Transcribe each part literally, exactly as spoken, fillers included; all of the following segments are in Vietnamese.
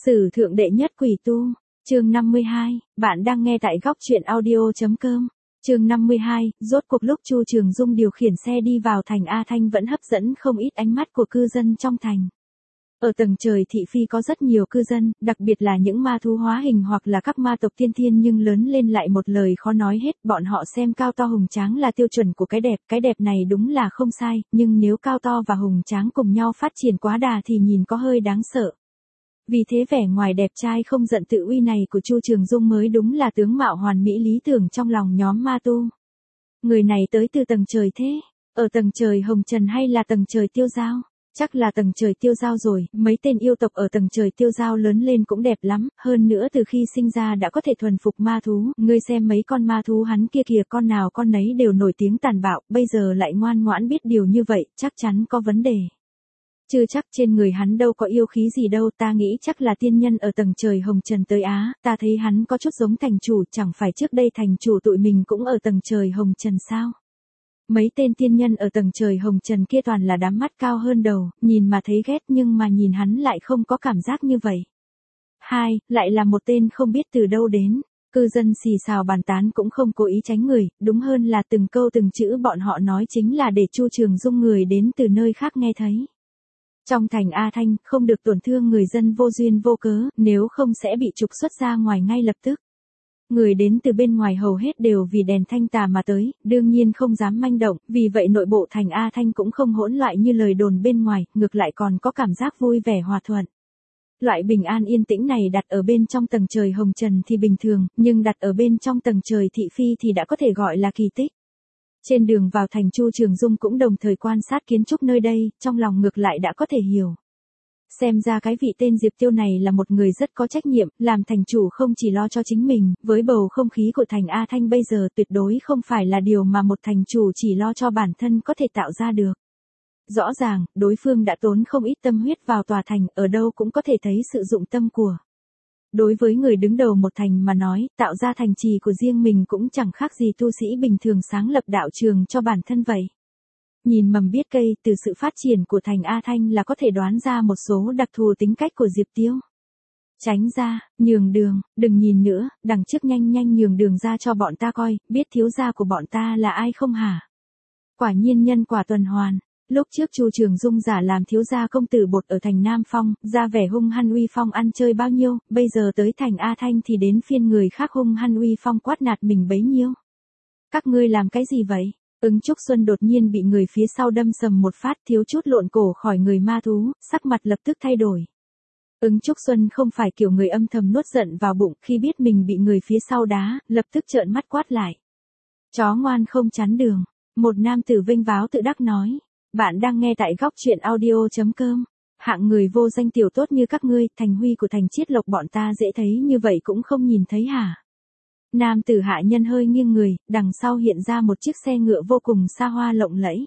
Sử thượng đệ nhất quỷ tu, chương năm mươi hai, bạn đang nghe tại góc truyện audio.com. Chương năm mươi hai, rốt cuộc lúc Chu Trường Dung điều khiển xe đi vào thành A Thanh vẫn hấp dẫn không ít ánh mắt của cư dân trong thành. Ở tầng trời thị phi có rất nhiều cư dân, đặc biệt là những ma thú hóa hình hoặc là các ma tộc tiên thiên nhưng lớn lên lại một lời khó nói hết, bọn họ xem cao to hùng tráng là tiêu chuẩn của cái đẹp, cái đẹp này đúng là không sai, nhưng nếu cao to và hùng tráng cùng nhau phát triển quá đà thì nhìn có hơi đáng sợ. Vì thế vẻ ngoài đẹp trai không giận tự uy này của Chu Trường Dung mới đúng là tướng mạo hoàn mỹ lý tưởng trong lòng nhóm ma tu. Người này tới từ tầng trời thế, ở tầng trời hồng trần hay là tầng trời tiêu giao? Chắc là tầng trời tiêu giao rồi, mấy tên yêu tộc ở tầng trời tiêu giao lớn lên cũng đẹp lắm, hơn nữa từ khi sinh ra đã có thể thuần phục ma thú, ngươi xem mấy con ma thú hắn kia kìa, con nào con nấy đều nổi tiếng tàn bạo, bây giờ lại ngoan ngoãn biết điều như vậy, chắc chắn có vấn đề. Chưa chắc, trên người hắn đâu có yêu khí gì đâu, ta nghĩ chắc là tiên nhân ở tầng trời hồng trần tới Á, ta thấy hắn có chút giống thành chủ, chẳng phải trước đây thành chủ tụi mình cũng ở tầng trời hồng trần sao? Mấy tên tiên nhân ở tầng trời hồng trần kia toàn là đám mắt cao hơn đầu, nhìn mà thấy ghét nhưng mà nhìn hắn lại không có cảm giác như vậy. Hai, lại là một tên không biết từ đâu đến. Cư dân xì xào bàn tán cũng không cố ý tránh người, đúng hơn là từng câu từng chữ bọn họ nói chính là để Chu Trường Dung người đến từ nơi khác nghe thấy. Trong thành A Thanh, không được tổn thương người dân vô duyên vô cớ, nếu không sẽ bị trục xuất ra ngoài ngay lập tức. Người đến từ bên ngoài hầu hết đều vì đèn thanh tà mà tới, đương nhiên không dám manh động, vì vậy nội bộ thành A Thanh cũng không hỗn loạn như lời đồn bên ngoài, ngược lại còn có cảm giác vui vẻ hòa thuận. Loại bình an yên tĩnh này đặt ở bên trong tầng trời hồng trần thì bình thường, nhưng đặt ở bên trong tầng trời thị phi thì đã có thể gọi là kỳ tích. Trên đường vào thành Chu Trường Dung cũng đồng thời quan sát kiến trúc nơi đây, trong lòng ngược lại đã có thể hiểu. Xem ra cái vị tên Diệp Tiêu này là một người rất có trách nhiệm, làm thành chủ không chỉ lo cho chính mình, với bầu không khí của thành A Thanh bây giờ tuyệt đối không phải là điều mà một thành chủ chỉ lo cho bản thân có thể tạo ra được. Rõ ràng, đối phương đã tốn không ít tâm huyết vào tòa thành, ở đâu cũng có thể thấy sự dụng tâm của. Đối với người đứng đầu một thành mà nói, tạo ra thành trì của riêng mình cũng chẳng khác gì tu sĩ bình thường sáng lập đạo trường cho bản thân vậy. Nhìn mầm biết cây, từ sự phát triển của thành A Thanh là có thể đoán ra một số đặc thù tính cách của Diệp Tiêu. Tránh ra, nhường đường, đừng nhìn nữa, đằng trước nhanh nhanh nhường đường ra cho bọn ta coi, biết thiếu gia của bọn ta là ai không hả? Quả nhiên nhân quả tuần hoàn. Lúc trước Chu Trường Dung giả làm thiếu gia công tử bột ở thành Nam Phong, ra vẻ hung hăng uy phong ăn chơi bao nhiêu, bây giờ tới thành A Thanh thì đến phiên người khác hung hăng uy phong quát nạt mình bấy nhiêu. Các ngươi làm cái gì vậy? Ứng Trúc Xuân đột nhiên bị người phía sau đâm sầm một phát, thiếu chút lộn cổ khỏi người ma thú, sắc mặt lập tức thay đổi. Ứng Trúc Xuân không phải kiểu người âm thầm nuốt giận vào bụng, khi biết mình bị người phía sau đá, lập tức trợn mắt quát lại. Chó ngoan không chắn đường, một nam tử vênh váo tự đắc nói. Bạn đang nghe tại góc truyện audio.com. Hạng người vô danh tiểu tốt như các ngươi, thành huy của thành Chiết Lộc bọn ta dễ thấy như vậy cũng không nhìn thấy hả? Nam tử hạ nhân hơi nghiêng người, đằng sau hiện ra một chiếc xe ngựa vô cùng xa hoa lộng lẫy.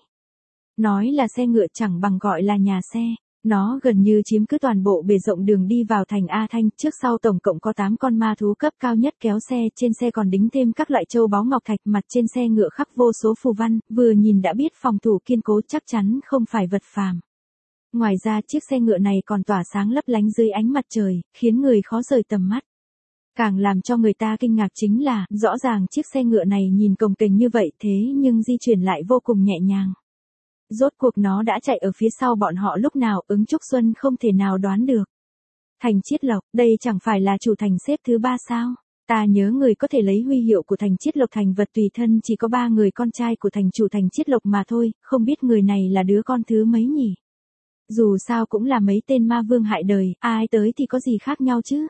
Nói là xe ngựa chẳng bằng gọi là nhà xe. Nó gần như chiếm cứ toàn bộ bề rộng đường đi vào thành A Thanh, trước sau tổng cộng có tám con ma thú cấp cao nhất kéo xe, trên xe còn đính thêm các loại châu báu ngọc thạch, mặt trên xe ngựa khắc vô số phù văn, vừa nhìn đã biết phòng thủ kiên cố chắc chắn không phải vật phàm. Ngoài ra chiếc xe ngựa này còn tỏa sáng lấp lánh dưới ánh mặt trời, khiến người khó rời tầm mắt. Càng làm cho người ta kinh ngạc chính là, rõ ràng chiếc xe ngựa này nhìn cồng kềnh như vậy thế nhưng di chuyển lại vô cùng nhẹ nhàng. Rốt cuộc nó đã chạy ở phía sau bọn họ lúc nào, Ứng Trúc Xuân không thể nào đoán được. Thành Chiết Lộc, đây chẳng phải là chủ thành xếp thứ ba sao? Ta nhớ người có thể lấy huy hiệu của thành Chiết Lộc thành vật tùy thân chỉ có ba người con trai của thành chủ thành Chiết Lộc mà thôi, không biết người này là đứa con thứ mấy nhỉ? Dù sao cũng là mấy tên ma vương hại đời, ai tới thì có gì khác nhau chứ?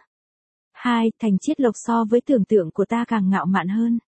Hai, thành Chiết Lộc so với tưởng tượng của ta càng ngạo mạn hơn.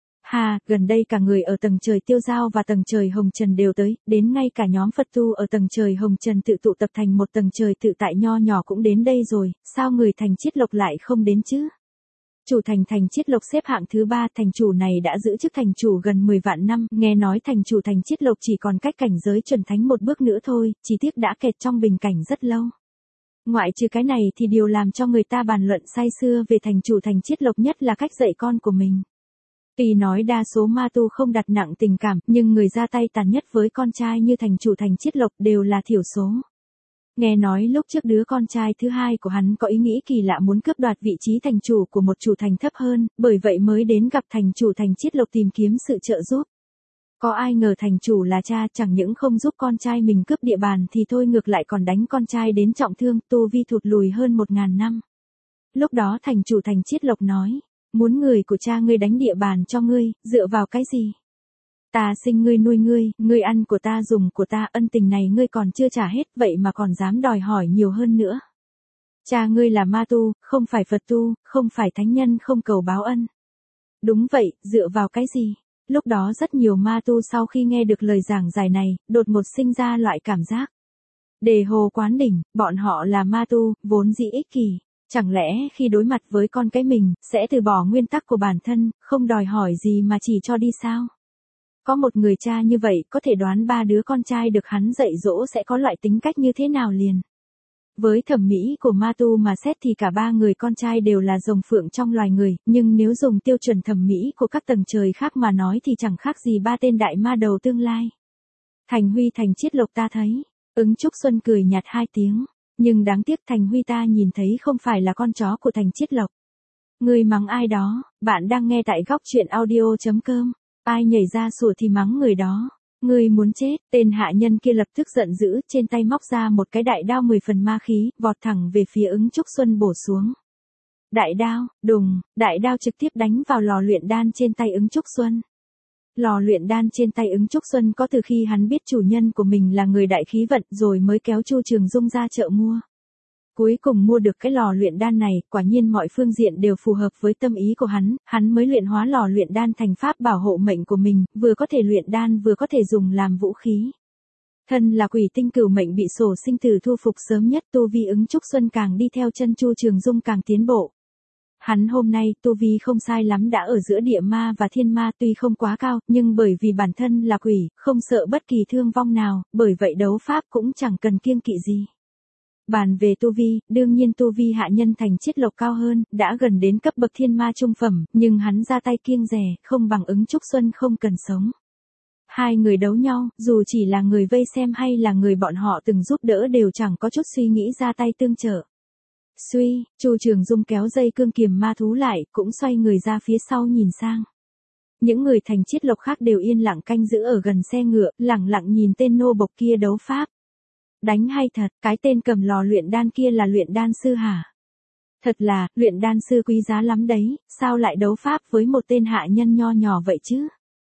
Hà, gần đây cả người ở tầng trời tiêu giao và tầng trời hồng trần đều tới, đến ngay cả nhóm Phật tu ở tầng trời hồng trần tự tụ tập thành một tầng trời tự tại nho nhỏ cũng đến đây rồi, sao người thành Chiết Lộc lại không đến chứ? Chủ thành thành Chiết Lộc xếp hạng thứ ba, thành chủ này đã giữ chức thành chủ gần mười vạn năm, nghe nói thành chủ thành Chiết Lộc chỉ còn cách cảnh giới chuẩn thánh một bước nữa thôi, chỉ tiếc đã kẹt trong bình cảnh rất lâu. Ngoại trừ cái này thì điều làm cho người ta bàn luận say sưa về thành chủ thành Chiết Lộc nhất là cách dạy con của mình. Tuy nói đa số ma tu không đặt nặng tình cảm, nhưng người ra tay tàn nhất với con trai như thành chủ thành Chiết Lộc đều là thiểu số. Nghe nói lúc trước đứa con trai thứ hai của hắn có ý nghĩ kỳ lạ muốn cướp đoạt vị trí thành chủ của một chủ thành thấp hơn, bởi vậy mới đến gặp thành chủ thành Chiết Lộc tìm kiếm sự trợ giúp. Có ai ngờ thành chủ là cha chẳng những không giúp con trai mình cướp địa bàn thì thôi ngược lại còn đánh con trai đến trọng thương, tu vi thụt lùi hơn một ngàn năm. Lúc đó thành chủ thành Chiết Lộc nói, muốn người của cha ngươi đánh địa bàn cho ngươi, dựa vào cái gì? Ta sinh ngươi nuôi ngươi, ngươi ăn của ta dùng của ta, ân tình này ngươi còn chưa trả hết, vậy mà còn dám đòi hỏi nhiều hơn nữa. Cha ngươi là ma tu, không phải Phật tu, không phải thánh nhân không cầu báo ân. Đúng vậy, dựa vào cái gì? Lúc đó rất nhiều ma tu sau khi nghe được lời giảng giải này, đột ngột sinh ra loại cảm giác. Đề hồ quán đỉnh, bọn họ là ma tu, vốn dĩ ích kỷ. Chẳng lẽ khi đối mặt với con cái mình, sẽ từ bỏ nguyên tắc của bản thân, không đòi hỏi gì mà chỉ cho đi sao? Có một người cha như vậy, có thể đoán ba đứa con trai được hắn dạy dỗ sẽ có loại tính cách như thế nào liền. Với thẩm mỹ của ma tu mà xét thì cả ba người con trai đều là rồng phượng trong loài người, nhưng nếu dùng tiêu chuẩn thẩm mỹ của các tầng trời khác mà nói thì chẳng khác gì ba tên đại ma đầu tương lai. Thành Huy thành Chiết Lộc ta thấy, ứng Trúc Xuân cười nhạt hai tiếng, nhưng đáng tiếc Thành Huy ta nhìn thấy không phải là con chó của thành Chiết Lộc. Ngươi mắng ai đó, bạn đang nghe tại góc truyện audio chấm com, ai nhảy ra sủa thì mắng người đó. Ngươi muốn chết, tên hạ nhân kia lập tức giận dữ, trên tay móc ra một cái đại đao mười phần ma khí, vọt thẳng về phía ứng Trúc Xuân bổ xuống. Đại đao, đùng, đại đao trực tiếp đánh vào lò luyện đan trên tay ứng Trúc Xuân. Lò luyện đan trên tay ứng Trúc Xuân có từ khi hắn biết chủ nhân của mình là người đại khí vận rồi mới kéo Chu Trường Dung ra chợ mua. Cuối cùng mua được cái lò luyện đan này, quả nhiên mọi phương diện đều phù hợp với tâm ý của hắn, hắn mới luyện hóa lò luyện đan thành pháp bảo hộ mệnh của mình, vừa có thể luyện đan vừa có thể dùng làm vũ khí. Thân là quỷ tinh cửu mệnh bị sổ sinh tử thu phục sớm nhất, tu vi ứng Trúc Xuân càng đi theo chân Chu Trường Dung càng tiến bộ. Hắn hôm nay tu vi không sai lắm đã ở giữa địa ma và thiên ma, tuy không quá cao, nhưng bởi vì bản thân là quỷ, không sợ bất kỳ thương vong nào, bởi vậy đấu pháp cũng chẳng cần kiêng kỵ gì. Bàn về tu vi, đương nhiên tu vi hạ nhân thành Chiết Lộc cao hơn, đã gần đến cấp bậc thiên ma trung phẩm, nhưng hắn ra tay kiêng dè, không bằng ứng Trúc Xuân không cần sống. Hai người đấu nhau, dù chỉ là người vây xem hay là người bọn họ từng giúp đỡ đều chẳng có chút suy nghĩ ra tay tương trợ. Suy, Chu Trường Dung kéo dây cương kiềm ma thú lại, cũng xoay người ra phía sau nhìn sang. Những người thành Chiết Lộc khác đều yên lặng canh giữ ở gần xe ngựa, lặng lặng nhìn tên nô bộc kia đấu pháp. Đánh hay thật, cái tên cầm lò luyện đan kia là luyện đan sư hả? Thật là, luyện đan sư quý giá lắm đấy, sao lại đấu pháp với một tên hạ nhân nho nhỏ vậy chứ?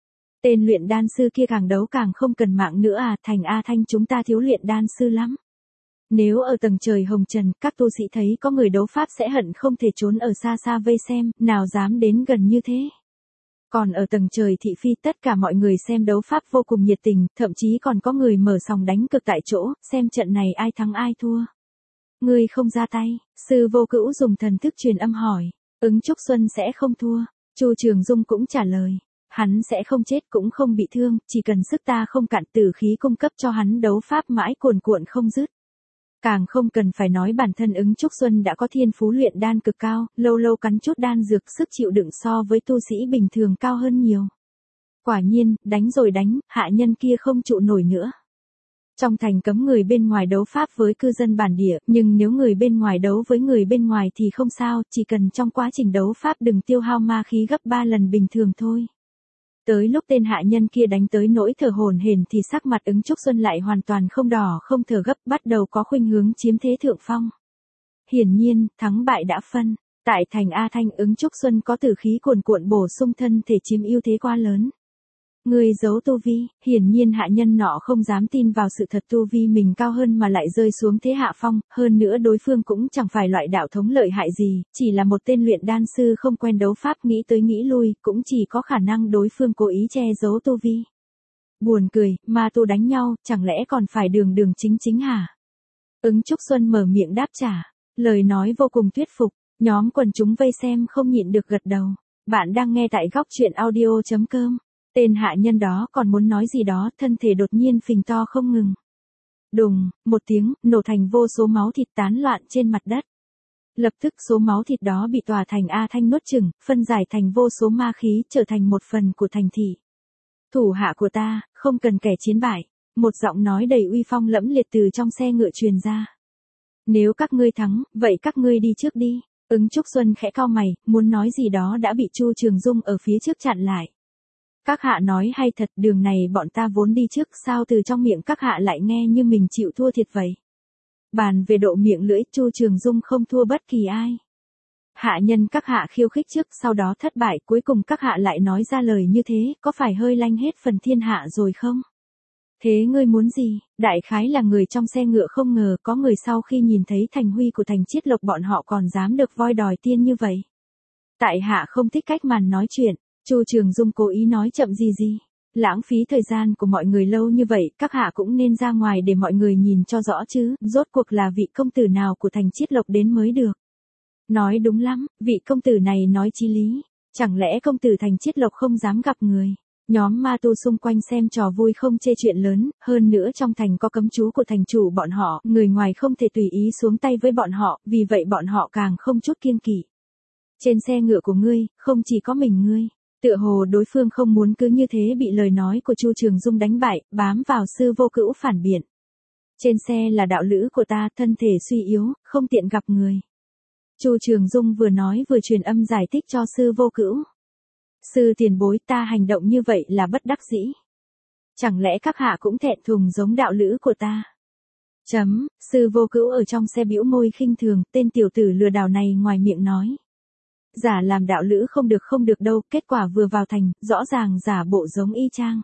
Tên luyện đan sư kia càng đấu càng không cần mạng nữa à, thành A Thanh chúng ta thiếu luyện đan sư lắm. Nếu ở tầng trời hồng trần, các tu sĩ thấy có người đấu pháp sẽ hận không thể trốn ở xa xa vây xem, nào dám đến gần như thế. Còn ở tầng trời thị phi tất cả mọi người xem đấu pháp vô cùng nhiệt tình, thậm chí còn có người mở sòng đánh cược tại chỗ, xem trận này ai thắng ai thua. Ngươi không ra tay, sư vô cữu dùng thần thức truyền âm hỏi, ứng Trúc Xuân sẽ không thua, Chu Trường Dung cũng trả lời, hắn sẽ không chết cũng không bị thương, chỉ cần sức ta không cạn tử khí cung cấp cho hắn đấu pháp mãi cuồn cuộn không dứt. Càng không cần phải nói bản thân ứng Trúc Xuân đã có thiên phú luyện đan cực cao, lâu lâu cắn chút đan dược sức chịu đựng so với tu sĩ bình thường cao hơn nhiều. Quả nhiên, đánh rồi đánh, hạ nhân kia không trụ nổi nữa. Trong thành cấm người bên ngoài đấu pháp với cư dân bản địa, nhưng nếu người bên ngoài đấu với người bên ngoài thì không sao, chỉ cần trong quá trình đấu pháp đừng tiêu hao ma khí gấp ba lần bình thường thôi. Tới lúc tên hạ nhân kia đánh tới nỗi thở hổn hển thì sắc mặt ứng Trúc Xuân lại hoàn toàn không đỏ không thở gấp, bắt đầu có khuynh hướng chiếm thế thượng phong. Hiển nhiên, thắng bại đã phân. Tại thành A Thanh ứng Trúc Xuân có tử khí cuồn cuộn bổ sung thân thể chiếm ưu thế quá lớn. Người giấu tu vi, hiển nhiên hạ nhân nọ không dám tin vào sự thật tu vi mình cao hơn mà lại rơi xuống thế hạ phong, hơn nữa đối phương cũng chẳng phải loại đạo thống lợi hại gì, chỉ là một tên luyện đan sư không quen đấu pháp nghĩ tới nghĩ lui, cũng chỉ có khả năng đối phương cố ý che giấu tu vi. Buồn cười, ma tu đánh nhau, chẳng lẽ còn phải đường đường chính chính hả? Ứng Trúc Xuân mở miệng đáp trả, lời nói vô cùng thuyết phục, nhóm quần chúng vây xem không nhịn được gật đầu. Bạn đang nghe tại góc truyện audio chấm com. Tên hạ nhân đó còn muốn nói gì đó, thân thể đột nhiên phình to không ngừng. Đùng, một tiếng, nổ thành vô số máu thịt tán loạn trên mặt đất. Lập tức số máu thịt đó bị tòa thành A Thanh nuốt chửng, phân giải thành vô số ma khí, trở thành một phần của thành thị. Thủ hạ của ta, không cần kẻ chiến bại. Một giọng nói đầy uy phong lẫm liệt từ trong xe ngựa truyền ra. Nếu các ngươi thắng, vậy các ngươi đi trước đi. Ứng Trúc Xuân khẽ cau mày, muốn nói gì đó đã bị Chu Trường Dung ở phía trước chặn lại. Các hạ nói hay thật, đường này bọn ta vốn đi trước, sao từ trong miệng các hạ lại nghe như mình chịu thua thiệt vậy? Bàn về độ miệng lưỡi, Chu Trường Dung không thua bất kỳ ai. Hạ nhân các hạ khiêu khích trước, sau đó thất bại, cuối cùng các hạ lại nói ra lời như thế, có phải hơi lanh hết phần thiên hạ rồi không? Thế ngươi muốn gì? Đại khái là người trong xe ngựa không ngờ có người sau khi nhìn thấy thành huy của Thành Chiết Lộc bọn họ còn dám được voi đòi tiên như vậy. Tại hạ không thích cách màn nói chuyện, Chu Trường Dung cố ý nói chậm gì gì. Lãng phí thời gian của mọi người lâu như vậy, các hạ cũng nên ra ngoài để mọi người nhìn cho rõ chứ, rốt cuộc là vị công tử nào của Thành Chiết Lộc đến mới được. Nói đúng lắm, vị công tử này nói chí lý, chẳng lẽ công tử Thành Chiết Lộc không dám gặp người. Nhóm ma tu xung quanh xem trò vui không chê chuyện lớn, hơn nữa trong thành có cấm chú của thành chủ bọn họ, người ngoài không thể tùy ý xuống tay với bọn họ, vì vậy bọn họ càng không chút kiêng kỵ. Trên xe ngựa của ngươi, không chỉ có mình ngươi. Tựa hồ đối phương không muốn cứ như thế bị lời nói của Chu Trường Dung đánh bại, bám vào Sư Vô Cữu phản biện. Trên xe là đạo lữ của ta, thân thể suy yếu, không tiện gặp người. Chu Trường Dung vừa nói vừa truyền âm giải thích cho Sư Vô Cữu. Sư tiền bối, ta hành động như vậy là bất đắc dĩ. Chẳng lẽ các hạ cũng thẹn thùng giống đạo lữ của ta? Chấm, Sư Vô Cữu ở trong xe bĩu môi khinh thường, tên tiểu tử lừa đảo này ngoài miệng nói. Giả làm đạo lữ không được không được đâu, kết quả vừa vào thành, rõ ràng giả bộ giống y chang.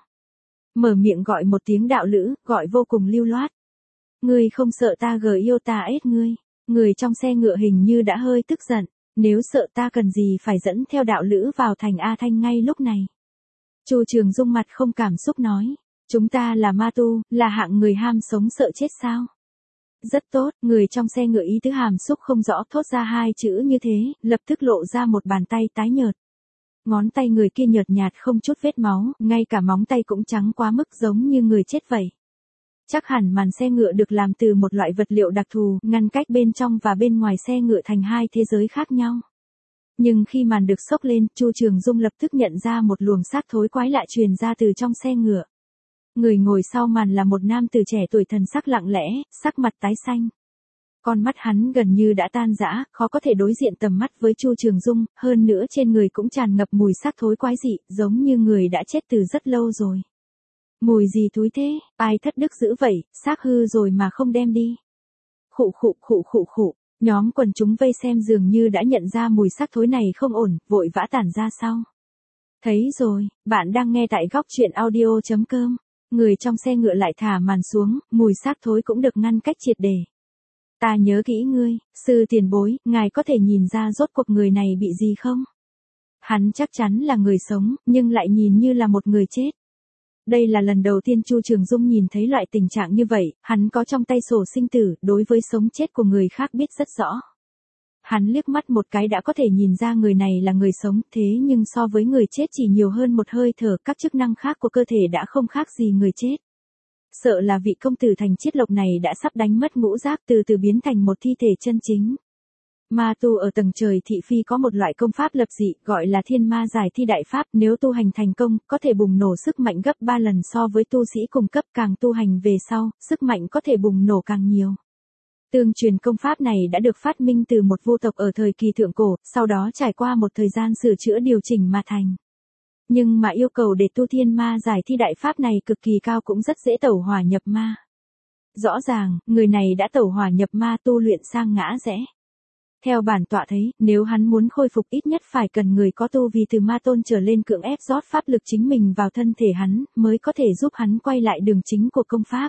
Mở miệng gọi một tiếng đạo lữ, gọi vô cùng lưu loát. Ngươi không sợ ta gờ yêu ta ết ngươi. Người trong xe ngựa hình như đã hơi tức giận. Nếu sợ ta cần gì phải dẫn theo đạo lữ vào thành A Thanh ngay lúc này. Chu Trường Dung mặt không cảm xúc nói. Chúng ta là ma tu, là hạng người ham sống sợ chết sao? Rất tốt, người trong xe ngựa ý tứ hàm xúc không rõ thốt ra hai chữ như thế, lập tức lộ ra một bàn tay tái nhợt. Ngón tay người kia nhợt nhạt không chút vết máu, ngay cả móng tay cũng trắng quá mức giống như người chết vậy. Chắc hẳn màn xe ngựa được làm từ một loại vật liệu đặc thù, ngăn cách bên trong và bên ngoài xe ngựa thành hai thế giới khác nhau. Nhưng khi màn được xốc lên, Chu Trường Dung lập tức nhận ra một luồng sát thối quái lạ truyền ra từ trong xe ngựa. Người ngồi sau màn là một nam tử trẻ tuổi thần sắc lặng lẽ, sắc mặt tái xanh. Con mắt hắn gần như đã tan rã, khó có thể đối diện tầm mắt với Chu Trường Dung, hơn nữa trên người cũng tràn ngập mùi xác thối quái dị, giống như người đã chết từ rất lâu rồi. Mùi gì thúi thế, ai thất đức dữ vậy, xác hư rồi mà không đem đi. Khụ khụ khụ khụ khụ, nhóm quần chúng vây xem dường như đã nhận ra mùi xác thối này không ổn, vội vã tản ra sau. Thấy rồi, bạn đang nghe tại góc truyện audio chấm com. Người trong xe ngựa lại thả màn xuống, mùi xác thối cũng được ngăn cách triệt để. Ta nhớ kỹ ngươi, sư tiền bối, ngài có thể nhìn ra rốt cuộc người này bị gì không? Hắn chắc chắn là người sống, nhưng lại nhìn như là một người chết. Đây là lần đầu tiên Chu Trường Dung nhìn thấy loại tình trạng như vậy, hắn có trong tay sổ sinh tử, đối với sống chết của người khác biết rất rõ. Hắn liếc mắt một cái đã có thể nhìn ra người này là người sống, thế nhưng so với người chết chỉ nhiều hơn một hơi thở, các chức năng khác của cơ thể đã không khác gì người chết. Sợ là vị công tử Thành Chiết Lộc này đã sắp đánh mất ngũ giác, từ từ biến thành một thi thể chân chính. Ma tu ở tầng trời thị phi có một loại công pháp lập dị, gọi là thiên ma giải thi đại pháp, nếu tu hành thành công, có thể bùng nổ sức mạnh gấp ba lần so với tu sĩ cùng cấp, càng tu hành về sau, sức mạnh có thể bùng nổ càng nhiều. Tương truyền công pháp này đã được phát minh từ một vu tộc ở thời kỳ thượng cổ, sau đó trải qua một thời gian sửa chữa điều chỉnh mà thành. Nhưng mà yêu cầu để tu thiên ma giải thi đại pháp này cực kỳ cao, cũng rất dễ tẩu hỏa nhập ma. Rõ ràng, người này đã tẩu hỏa nhập ma tu luyện sang ngã rẽ. Theo bản tọa thấy, nếu hắn muốn khôi phục ít nhất phải cần người có tu vì từ ma tôn trở lên cưỡng ép rót pháp lực chính mình vào thân thể hắn, mới có thể giúp hắn quay lại đường chính của công pháp.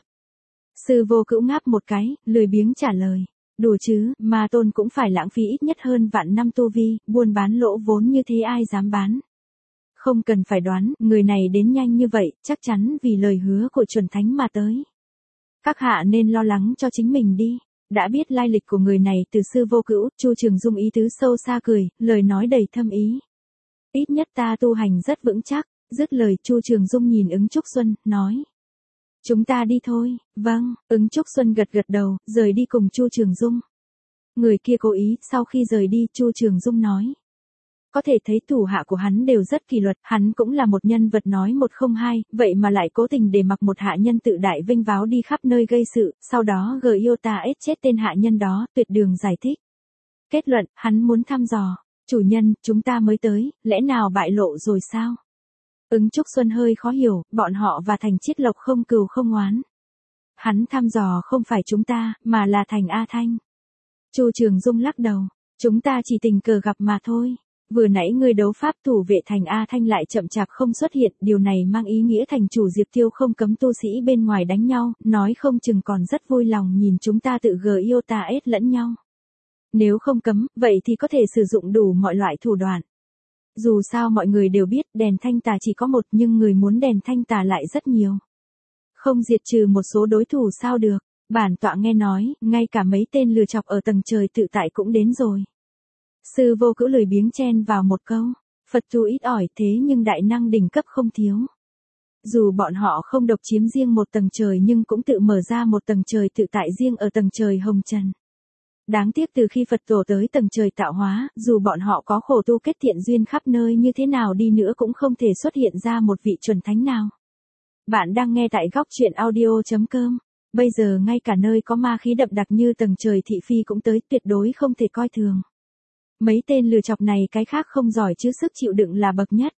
Sư Vô Cữu ngáp một cái, lười biếng trả lời. Đùa chứ, ma tôn cũng phải lãng phí ít nhất hơn vạn năm tu vi, buôn bán lỗ vốn như thế ai dám bán. Không cần phải đoán, người này đến nhanh như vậy, chắc chắn vì lời hứa của chuẩn thánh mà tới. Các hạ nên lo lắng cho chính mình đi. Đã biết lai lịch của người này từ Sư Vô Cữu, Chu Trường Dung ý tứ sâu xa cười, lời nói đầy thâm ý. Ít nhất ta tu hành rất vững chắc, dứt lời Chu Trường Dung nhìn Ứng Trúc Xuân, nói. Chúng ta đi thôi, vâng, Ứng Trúc Xuân gật gật đầu, rời đi cùng Chu Trường Dung. Người kia cố ý, sau khi rời đi, Chu Trường Dung nói. Có thể thấy thủ hạ của hắn đều rất kỷ luật, hắn cũng là một nhân vật nói một không hai, vậy mà lại cố tình để mặc một hạ nhân tự đại vinh váo đi khắp nơi gây sự, sau đó gờ yêu ta ết chết tên hạ nhân đó, tuyệt đường giải thích. Kết luận, hắn muốn thăm dò, chủ nhân, chúng ta mới tới, lẽ nào bại lộ rồi sao? Ứng Trúc Xuân hơi khó hiểu, bọn họ và Thành Chiết Lộc không cừu không oán. Hắn thăm dò không phải chúng ta, mà là Thành A Thanh. Chu Trường Dung lắc đầu, chúng ta chỉ tình cờ gặp mà thôi. Vừa nãy người đấu pháp thủ vệ Thành A Thanh lại chậm chạp không xuất hiện, điều này mang ý nghĩa thành chủ Diệp Tiêu không cấm tu sĩ bên ngoài đánh nhau, nói không chừng còn rất vui lòng nhìn chúng ta tự gờ yêu ta ết lẫn nhau. Nếu không cấm, vậy thì có thể sử dụng đủ mọi loại thủ đoạn. Dù sao mọi người đều biết đèn thanh tà chỉ có một nhưng người muốn đèn thanh tà lại rất nhiều. Không diệt trừ một số đối thủ sao được, bản tọa nghe nói, ngay cả mấy tên lừa chọc ở tầng trời tự tại cũng đến rồi. Sư Vô Cữu lười biếng chen vào một câu, Phật tu ít ỏi thế nhưng đại năng đỉnh cấp không thiếu. Dù bọn họ không độc chiếm riêng một tầng trời nhưng cũng tự mở ra một tầng trời tự tại riêng ở tầng trời hồng trần. Đáng tiếc từ khi Phật tổ tới tầng trời tạo hóa, dù bọn họ có khổ tu kết thiện duyên khắp nơi như thế nào đi nữa cũng không thể xuất hiện ra một vị chuẩn thánh nào. Bạn đang nghe tại góc truyện audio chấm com. Bây giờ ngay cả nơi có ma khí đậm đặc như tầng trời thị phi cũng tới, tuyệt đối không thể coi thường. Mấy tên lừa chọc này cái khác không giỏi chứ sức chịu đựng là bậc nhất.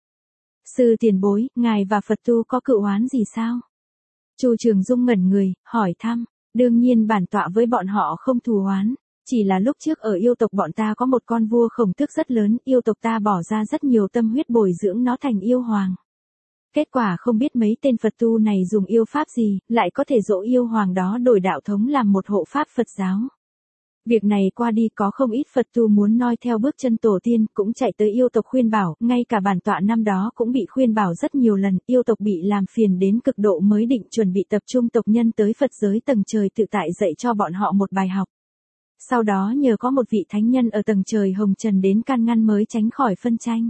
Sư tiền bối, ngài và Phật tu có cựu oán gì sao? Chu Trường Dung ngẩn người, hỏi thăm. Đương nhiên bản tọa với bọn họ không thù oán. Chỉ là lúc trước ở yêu tộc bọn ta có một con vua khổng tước rất lớn, yêu tộc ta bỏ ra rất nhiều tâm huyết bồi dưỡng nó thành yêu hoàng. Kết quả không biết mấy tên Phật tu này dùng yêu pháp gì, lại có thể dỗ yêu hoàng đó đổi đạo thống làm một hộ pháp Phật giáo. Việc này qua đi có không ít Phật tu muốn noi theo bước chân tổ tiên, cũng chạy tới yêu tộc khuyên bảo, ngay cả bản tọa năm đó cũng bị khuyên bảo rất nhiều lần, yêu tộc bị làm phiền đến cực độ mới định chuẩn bị tập trung tộc nhân tới Phật giới tầng trời tự tại dạy cho bọn họ một bài học. Sau đó nhờ có một vị thánh nhân ở tầng trời hồng trần đến can ngăn mới tránh khỏi phân tranh.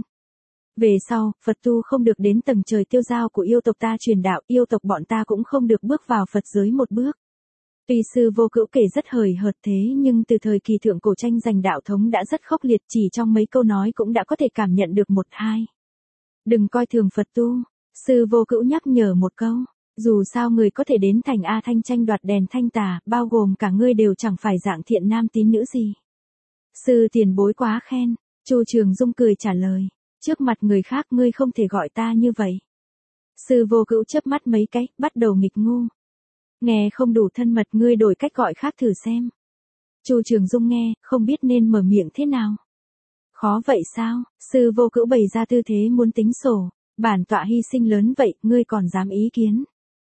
Về sau, Phật tu không được đến tầng trời tiêu giao của yêu tộc ta truyền đạo, yêu tộc bọn ta cũng không được bước vào Phật giới một bước. Tuy sư Vô Cữu kể rất hời hợt thế nhưng từ thời kỳ thượng cổ tranh giành đạo thống đã rất khốc liệt, chỉ trong mấy câu nói cũng đã có thể cảm nhận được một hai. Đừng coi thường Phật tu, sư Vô Cữu nhắc nhở một câu, dù sao người có thể đến thành A Thanh tranh đoạt đèn thanh tà, bao gồm cả ngươi đều chẳng phải dạng thiện nam tín nữ gì. Sư tiền bối quá khen, Chu Trường Dung cười trả lời, trước mặt người khác ngươi không thể gọi ta như vậy. Sư Vô Cữu chớp mắt mấy cái, bắt đầu nghịch ngu. Nghe không đủ thân mật, ngươi đổi cách gọi khác thử xem. Chu Trường Dung nghe, không biết nên mở miệng thế nào. Khó vậy sao? Sư Vô Cữu bày ra tư thế muốn tính sổ, bản tọa hy sinh lớn vậy, ngươi còn dám ý kiến.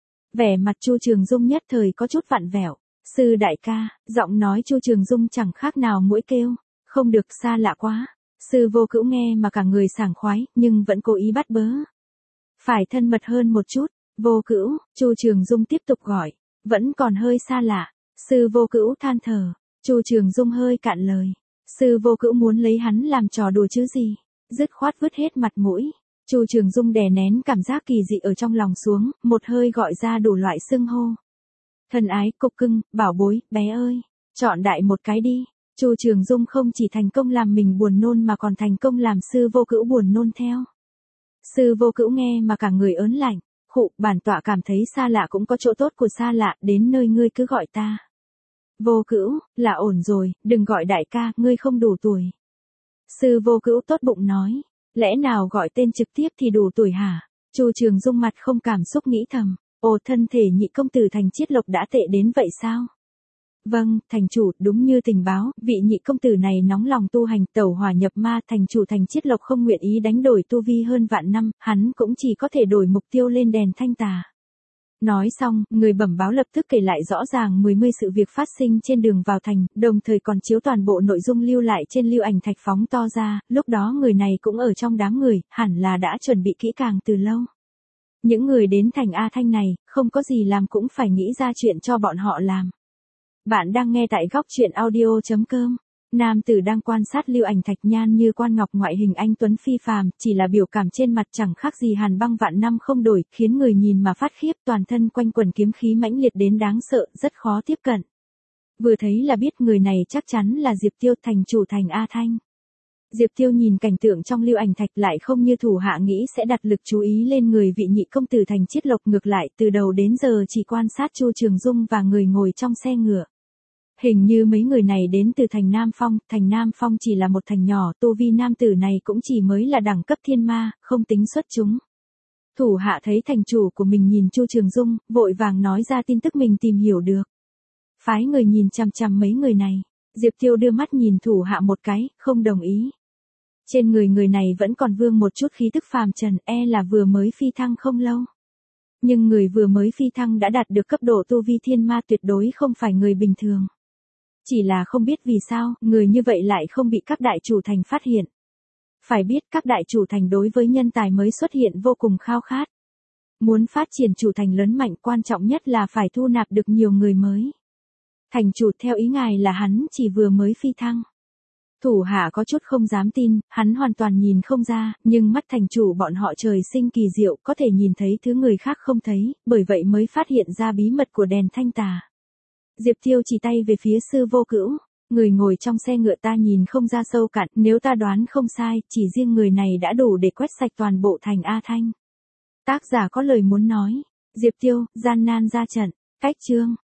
Vẻ mặt Chu Trường Dung nhất thời có chút vặn vẹo. Sư đại ca, giọng nói Chu Trường Dung chẳng khác nào mũi kêu, không được, xa lạ quá. Sư Vô Cữu nghe mà cả người sảng khoái, nhưng vẫn cố ý bắt bớ. Phải thân mật hơn một chút. Vô Cữu, Chu Trường Dung tiếp tục gọi, vẫn còn hơi xa lạ. Sư Vô Cữu than thở, Chu Trường Dung hơi cạn lời. Sư Vô Cữu muốn lấy hắn làm trò đùa chứ gì, dứt khoát vứt hết mặt mũi. Chu Trường Dung đè nén cảm giác kỳ dị ở trong lòng xuống, một hơi gọi ra đủ loại xưng hô. Thân ái, cục cưng, bảo bối, bé ơi, chọn đại một cái đi. Chu Trường Dung không chỉ thành công làm mình buồn nôn mà còn thành công làm sư Vô Cữu buồn nôn theo. Sư Vô Cữu nghe mà cả người ớn lạnh, khụ, bản tọa cảm thấy xa lạ cũng có chỗ tốt của xa lạ, đến nơi ngươi cứ gọi ta. Vô Cữu, là ổn rồi, đừng gọi đại ca, ngươi không đủ tuổi. Sư Vô Cữu tốt bụng nói, lẽ nào gọi tên trực tiếp thì đủ tuổi hả? Chu Trường Dung mặt không cảm xúc nghĩ thầm, ồ, thân thể nhị công tử Thành Chiết Lộc đã tệ đến vậy sao? Vâng, thành chủ, đúng như tình báo, vị nhị công tử này nóng lòng tu hành tẩu hỏa nhập ma, thành chủ Thành Chiết Lộc không nguyện ý đánh đổi tu vi hơn vạn năm, hắn cũng chỉ có thể đổi mục tiêu lên đèn thanh tà. Nói xong, người bẩm báo lập tức kể lại rõ ràng mười mươi sự việc phát sinh trên đường vào thành, đồng thời còn chiếu toàn bộ nội dung lưu lại trên lưu ảnh thạch phóng to ra, lúc đó người này cũng ở trong đám người, hẳn là đã chuẩn bị kỹ càng từ lâu. Những người đến thành A Thanh này, không có gì làm cũng phải nghĩ ra chuyện cho bọn họ làm. Bạn đang nghe tại góc truyện audio chấm com. Nam tử đang quan sát lưu ảnh thạch nhan như quan ngọc, ngoại hình anh tuấn phi phàm, chỉ là biểu cảm trên mặt chẳng khác gì hàn băng vạn năm không đổi, khiến người nhìn mà phát khiếp, toàn thân quanh quần kiếm khí mãnh liệt đến đáng sợ, rất khó tiếp cận. Vừa thấy là biết người này chắc chắn là Diệp Tiêu, thành chủ thành A Thanh. Diệp Tiêu nhìn cảnh tượng trong lưu ảnh thạch lại không như thủ hạ nghĩ sẽ đặt lực chú ý lên người vị nhị công tử Thành Chiết Lộc, ngược lại từ đầu đến giờ chỉ quan sát Chu Trường Dung và người ngồi trong xe ngựa. Hình như mấy người này đến từ thành Nam Phong, thành Nam Phong chỉ là một thành nhỏ, tu vi nam tử này cũng chỉ mới là đẳng cấp thiên ma, không tính xuất chúng. Thủ hạ thấy thành chủ của mình nhìn Chu Trường Dung, vội vàng nói ra tin tức mình tìm hiểu được. Phái người nhìn chằm chằm mấy người này, Diệp Tiêu đưa mắt nhìn thủ hạ một cái, không đồng ý. Trên người người này vẫn còn vương một chút khí tức phàm trần, e là vừa mới phi thăng không lâu. Nhưng người vừa mới phi thăng đã đạt được cấp độ tu vi thiên ma, tuyệt đối không phải người bình thường. Chỉ là không biết vì sao, người như vậy lại không bị các đại chủ thành phát hiện. Phải biết các đại chủ thành đối với nhân tài mới xuất hiện vô cùng khao khát. Muốn phát triển chủ thành lớn mạnh, quan trọng nhất là phải thu nạp được nhiều người mới. Thành chủ theo ý ngài là hắn chỉ vừa mới phi thăng. Thủ hạ có chút không dám tin, hắn hoàn toàn nhìn không ra, nhưng mắt thành chủ bọn họ trời sinh kỳ diệu, có thể nhìn thấy thứ người khác không thấy, bởi vậy mới phát hiện ra bí mật của đèn thanh tà. Diệp Tiêu chỉ tay về phía Sư Vô Cữu, người ngồi trong xe ngựa ta nhìn không ra sâu cạn, nếu ta đoán không sai, chỉ riêng người này đã đủ để quét sạch toàn bộ thành A Thanh. Tác giả có lời muốn nói, Diệp Tiêu, gian nan ra trận, cách chương.